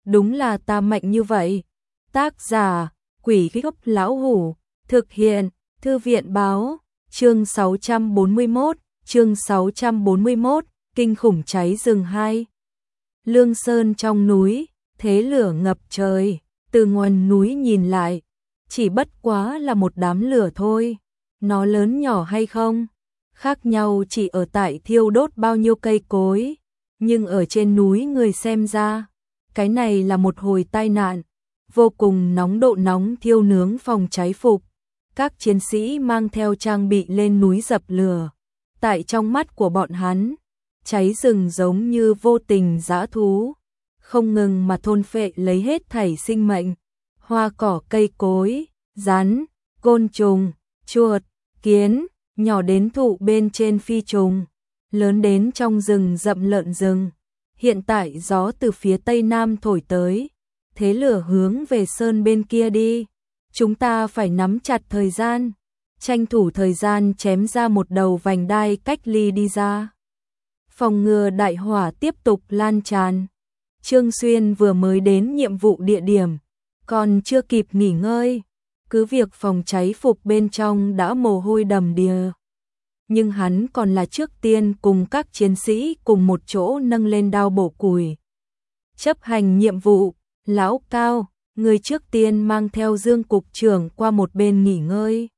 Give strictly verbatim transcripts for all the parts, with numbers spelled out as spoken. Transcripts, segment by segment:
đúng là ta mạnh như vậy. Tác giả, Quỷ Gốc Lão Hủ, thực hiện, Thư viện báo, chương sáu trăm bốn mươi mốt, chương sáu trăm bốn mươi mốt, kinh khủng cháy rừng hai. Lương Sơn trong núi, thế lửa ngập trời, từ nguồn núi nhìn lại, chỉ bất quá là một đám lửa thôi. Nó lớn nhỏ hay không? Khác nhau chỉ ở tại thiêu đốt bao nhiêu cây cối, nhưng ở trên núi người xem ra, cái này là một hồi tai nạn, vô cùng nóng độ nóng thiêu nướng phòng cháy phục. Các chiến sĩ mang theo trang bị lên núi dập lửa. Tại trong mắt của bọn hắn, cháy rừng giống như vô tình dã thú, không ngừng mà thôn phệ lấy hết thảy sinh mệnh, hoa cỏ cây cối, rắn, côn trùng, chuột, kiến, nhỏ đến thụ bên trên phi trùng, lớn đến trong rừng rậm lợn rừng. Hiện tại gió từ phía tây nam thổi tới, thế lửa hướng về sơn bên kia đi. Chúng ta phải nắm chặt thời gian, tranh thủ thời gian chém ra một đầu vành đai cách ly đi ra. Phòng ngừa đại hỏa tiếp tục lan tràn. Trương Xuyên vừa mới đến nhiệm vụ địa điểm, còn chưa kịp nghỉ ngơi, cứ việc phòng cháy phục bên trong đã mồ hôi đầm đìa. Nhưng hắn còn là trước tiên cùng các chiến sĩ cùng một chỗ nâng lên đao bổ củi. Chấp hành nhiệm vụ, Lão Cao, người trước tiên mang theo Dương cục trưởng qua một bên nghỉ ngơi.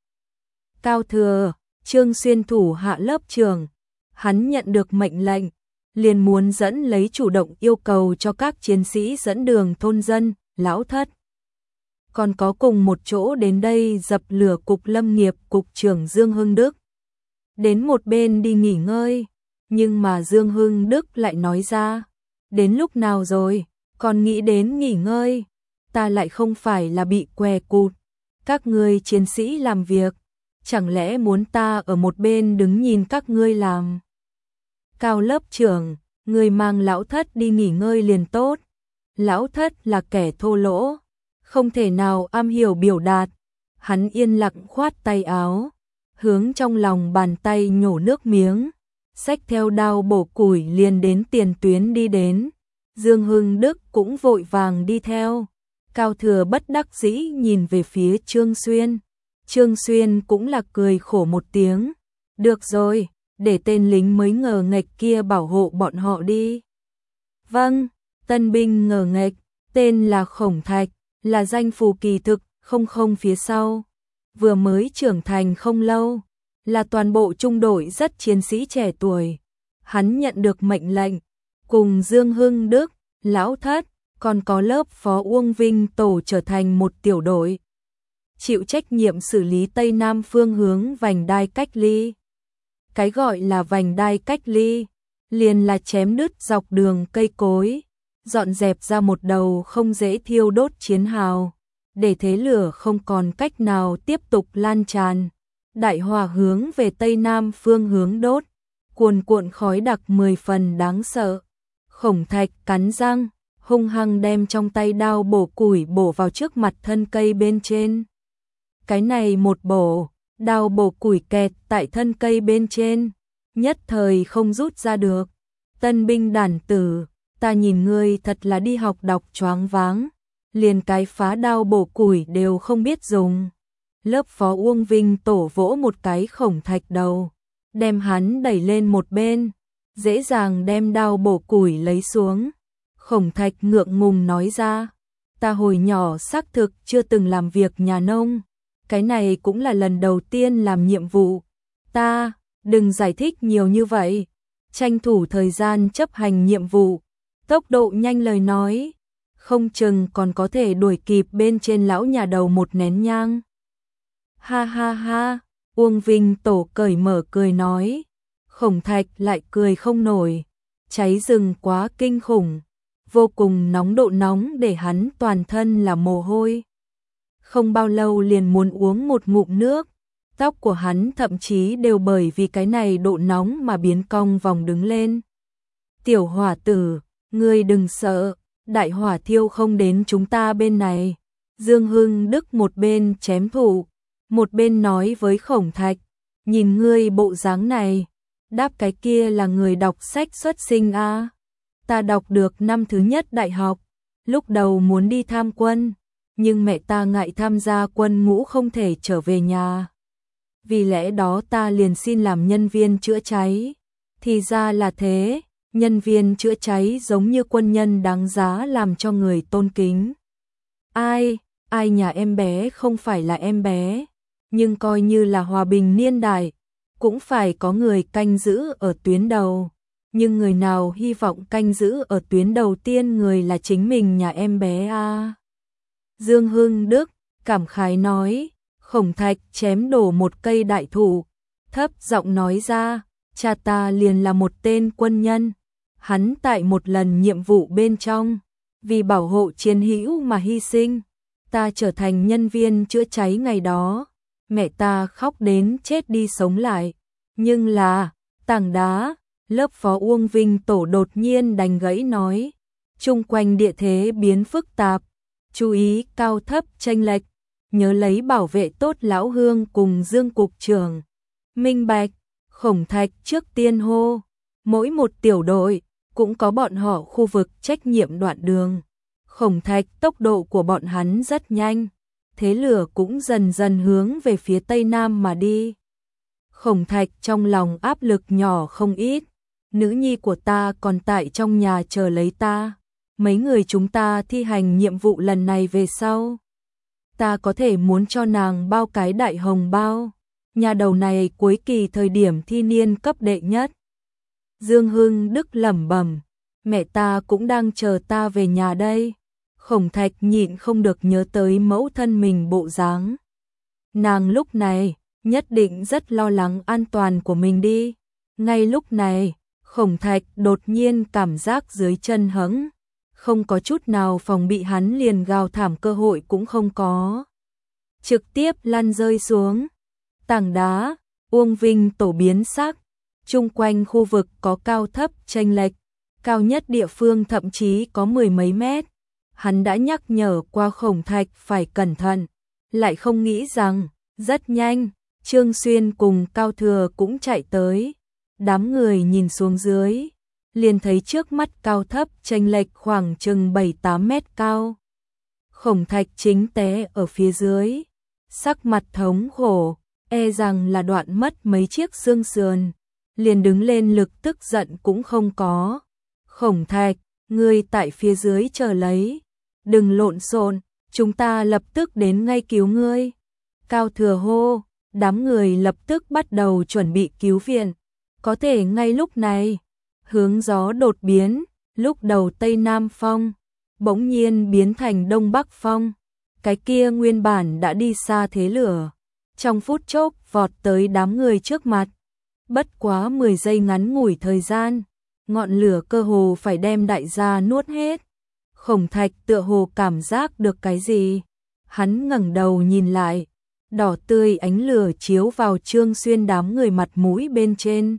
Cao thừa, Trương Xuyên thủ hạ lớp trưởng, hắn nhận được mệnh lệnh, liền muốn dẫn lấy chủ động yêu cầu cho các chiến sĩ dẫn đường thôn dân, Lão Thất. Còn có cùng một chỗ đến đây dập lửa cục lâm nghiệp cục trưởng Dương Hưng Đức. Đến một bên đi nghỉ ngơi, nhưng mà Dương Hưng Đức lại nói ra, đến lúc nào rồi, còn nghĩ đến nghỉ ngơi, ta lại không phải là bị què cụt, các ngươi chiến sĩ làm việc, chẳng lẽ muốn ta ở một bên đứng nhìn các ngươi làm? Cao lớp trưởng, người mang Lão Thất đi nghỉ ngơi liền tốt, Lão Thất là kẻ thô lỗ, không thể nào am hiểu biểu đạt, hắn yên lặng khoát tay áo, hướng trong lòng bàn tay nhổ nước miếng, xách theo đao bổ củi liền đến tiền tuyến đi đến. Dương Hưng Đức cũng vội vàng đi theo. Cao thừa bất đắc dĩ nhìn về phía Trương Xuyên. Trương Xuyên cũng là cười khổ một tiếng. Được rồi, để tên lính mới ngờ nghệch kia bảo hộ bọn họ đi. Vâng, tân binh ngờ nghệch, tên là Khổng Thạch, là danh phù kỳ thực, không không phía sau. Vừa mới trưởng thành không lâu, là toàn bộ trung đội rất chiến sĩ trẻ tuổi. Hắn nhận được mệnh lệnh, cùng Dương Hưng Đức, Lão Thất, còn có lớp phó Uông Vinh tổ trở thành một tiểu đội. Chịu trách nhiệm xử lý Tây Nam phương hướng vành đai cách ly. Cái gọi là vành đai cách ly, liền là chém đứt dọc đường cây cối, dọn dẹp ra một đầu không dễ thiêu đốt chiến hào, để thế lửa không còn cách nào tiếp tục lan tràn. Đại hỏa hướng về Tây Nam phương hướng đốt, cuồn cuộn khói đặc mười phần đáng sợ. Khổng Thạch cắn răng, hung hăng đem trong tay đao bổ củi bổ vào trước mặt thân cây bên trên. Cái này một bổ, đao bổ củi kẹt tại thân cây bên trên, nhất thời không rút ra được. Tân binh đản tử, ta nhìn ngươi thật là đi học đọc choáng váng, liền cái phá đao bổ củi đều không biết dùng. Lớp phó Uông Vinh tổ vỗ một cái Khổng Thạch đầu, đem hắn đẩy lên một bên, dễ dàng đem đao bổ củi lấy xuống. Khổng Thạch ngượng ngùng nói ra, ta hồi nhỏ xác thực chưa từng làm việc nhà nông, cái này cũng là lần đầu tiên làm nhiệm vụ. Ta, đừng giải thích nhiều như vậy, tranh thủ thời gian chấp hành nhiệm vụ, tốc độ nhanh lời nói, không chừng còn có thể đuổi kịp bên trên lão nhà đầu một nén nhang. Ha ha ha, Uông Vinh tổ cởi mở cười nói. Khổng Thạch lại cười không nổi, cháy rừng quá kinh khủng, vô cùng nóng độ nóng để hắn toàn thân là mồ hôi. Không bao lâu liền muốn uống một ngụm nước, tóc của hắn thậm chí đều bởi vì cái này độ nóng mà biến cong vòng đứng lên. Tiểu hỏa tử, ngươi đừng sợ, đại hỏa thiêu không đến chúng ta bên này. Dương Hưng Đức một bên chém thủ, một bên nói với Khổng Thạch, nhìn ngươi bộ dáng này, đáp cái kia là người đọc sách xuất sinh a. Ta đọc được năm thứ nhất đại học, lúc đầu muốn đi tham quân, nhưng mẹ ta ngại tham gia quân ngũ không thể trở về nhà. Vì lẽ đó ta liền xin làm nhân viên chữa cháy. Thì ra là thế, nhân viên chữa cháy giống như quân nhân đáng giá làm cho người tôn kính. Ai, ai nhà em bé không phải là em bé, nhưng coi như là hòa bình niên đại, cũng phải có người canh giữ ở tuyến đầu. Nhưng người nào hy vọng canh giữ ở tuyến đầu tiên người là chính mình nhà em bé à. Dương Hưng Đức cảm khái nói, Khổng Thạch chém đổ một cây đại thụ, thấp giọng nói ra, cha ta liền là một tên quân nhân. Hắn tại một lần nhiệm vụ bên trong, vì bảo hộ chiến hữu mà hy sinh. Ta trở thành nhân viên chữa cháy ngày đó, mẹ ta khóc đến chết đi sống lại. Nhưng là, tảng đá, lớp phó Uông Vinh Tổ đột nhiên đành gãy nói, chung quanh địa thế biến phức tạp, chú ý cao thấp chênh lệch, nhớ lấy bảo vệ tốt Lão Hương cùng Dương cục trưởng. Minh bạch, Khổng Thạch trước tiên hô, mỗi một tiểu đội cũng có bọn họ khu vực trách nhiệm đoạn đường. Khổng Thạch tốc độ của bọn hắn rất nhanh, thế lửa cũng dần dần hướng về phía tây nam mà đi. Khổng Thạch trong lòng áp lực nhỏ không ít, nữ nhi của ta còn tại trong nhà chờ lấy ta, mấy người chúng ta thi hành nhiệm vụ lần này về sau. Ta có thể muốn cho nàng bao cái đại hồng bao, nhà đầu này cuối kỳ thời điểm thi niên cấp đệ nhất. Dương Hưng Đức lẩm bẩm, mẹ ta cũng đang chờ ta về nhà đây. Khổng Thạch nhịn không được nhớ tới mẫu thân mình bộ dáng. Nàng lúc này nhất định rất lo lắng an toàn của mình đi. Ngay lúc này, Khổng Thạch đột nhiên cảm giác dưới chân hững, không có chút nào phòng bị, hắn liền gào thảm cơ hội cũng không có. Trực tiếp lăn rơi xuống. Tảng đá, Uông Vinh Tổ biến sắc, chung quanh khu vực có cao thấp chênh lệch, cao nhất địa phương thậm chí có mười mấy mét. Hắn đã nhắc nhở qua Khổng Thạch phải cẩn thận, lại không nghĩ rằng, rất nhanh, Trương Xuyên cùng Cao Thừa cũng chạy tới. Đám người nhìn xuống dưới, liền thấy trước mắt cao thấp chênh lệch khoảng chừng bảy tám mét cao. Khổng Thạch chính té ở phía dưới, sắc mặt thống khổ, e rằng là đoạn mất mấy chiếc xương sườn, liền đứng lên lực tức giận cũng không có. Khổng Thạch, ngươi tại phía dưới chờ lấy, đừng lộn xộn, chúng ta lập tức đến ngay cứu ngươi. Cao Thừa hô, đám người lập tức bắt đầu chuẩn bị cứu viện. Có thể ngay lúc này, hướng gió đột biến, lúc đầu Tây Nam phong, bỗng nhiên biến thành Đông Bắc phong. Cái kia nguyên bản đã đi xa thế lửa, trong phút chốc vọt tới đám người trước mặt. Bất quá mười giây ngắn ngủi thời gian, ngọn lửa cơ hồ phải đem đại gia nuốt hết. Khổng Thạch tựa hồ cảm giác được cái gì, hắn ngẩng đầu nhìn lại, đỏ tươi ánh lửa chiếu vào Trương Xuyên đám người mặt mũi bên trên.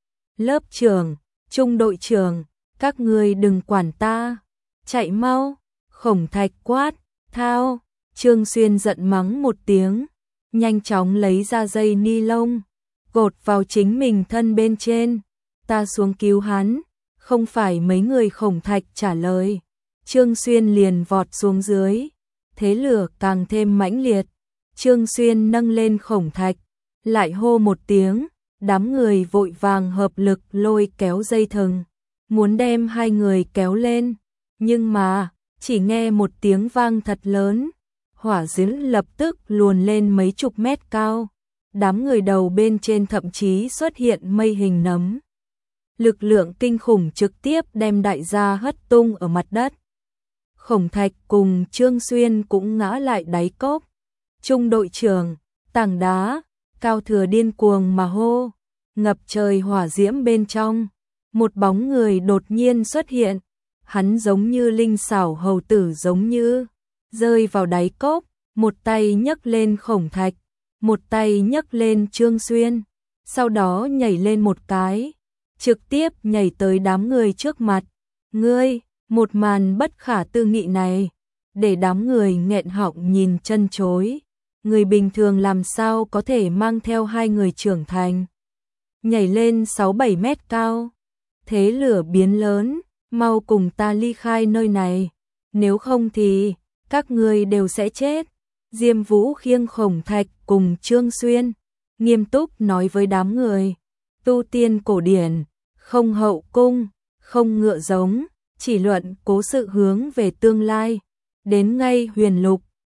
Lớp trưởng, trung đội trưởng, các ngươi đừng quản ta, chạy mau. Khổng Thạch quát, thao. Trương Xuyên giận mắng một tiếng, nhanh chóng lấy ra dây ni lông, gột vào chính mình thân bên trên. Ta xuống cứu hắn. Không phải mấy người Khổng Thạch trả lời, Trương Xuyên liền vọt xuống dưới, thế lửa càng thêm mãnh liệt. Trương Xuyên nâng lên Khổng Thạch, lại hô một tiếng, đám người vội vàng hợp lực lôi kéo dây thừng, muốn đem hai người kéo lên, nhưng mà, chỉ nghe một tiếng vang thật lớn, hỏa diễm lập tức luồn lên mấy chục mét cao, đám người đầu bên trên thậm chí xuất hiện mây hình nấm. Lực lượng kinh khủng trực tiếp đem đại gia hất tung ở mặt đất. Khổng Thạch cùng Trương Xuyên cũng ngã lại đáy cốc. Trung đội trưởng, tảng đá, Cao Thừa điên cuồng mà hô, ngập trời hỏa diễm bên trong, một bóng người đột nhiên xuất hiện, hắn giống như linh xảo hầu tử giống như rơi vào đáy cốc, một tay nhấc lên Khổng Thạch, một tay nhấc lên Trương Xuyên, sau đó nhảy lên một cái, trực tiếp nhảy tới đám người trước mặt. Ngươi, một màn bất khả tư nghị này, để đám người nghẹn họng nhìn chân chối. Người bình thường làm sao có thể mang theo hai người trưởng thành, nhảy lên sáu bảy mét cao. Thế lửa biến lớn, mau cùng ta ly khai nơi này. nếu không thì các ngươi đều sẽ chết. Diêm Vũ khiêng Khổng Thạch cùng Trương Xuyên, nghiêm túc nói với đám người, tu tiên cổ điển, không hậu cung, không ngựa giống, chỉ luận cố sự hướng về tương lai, đến ngay huyền lục,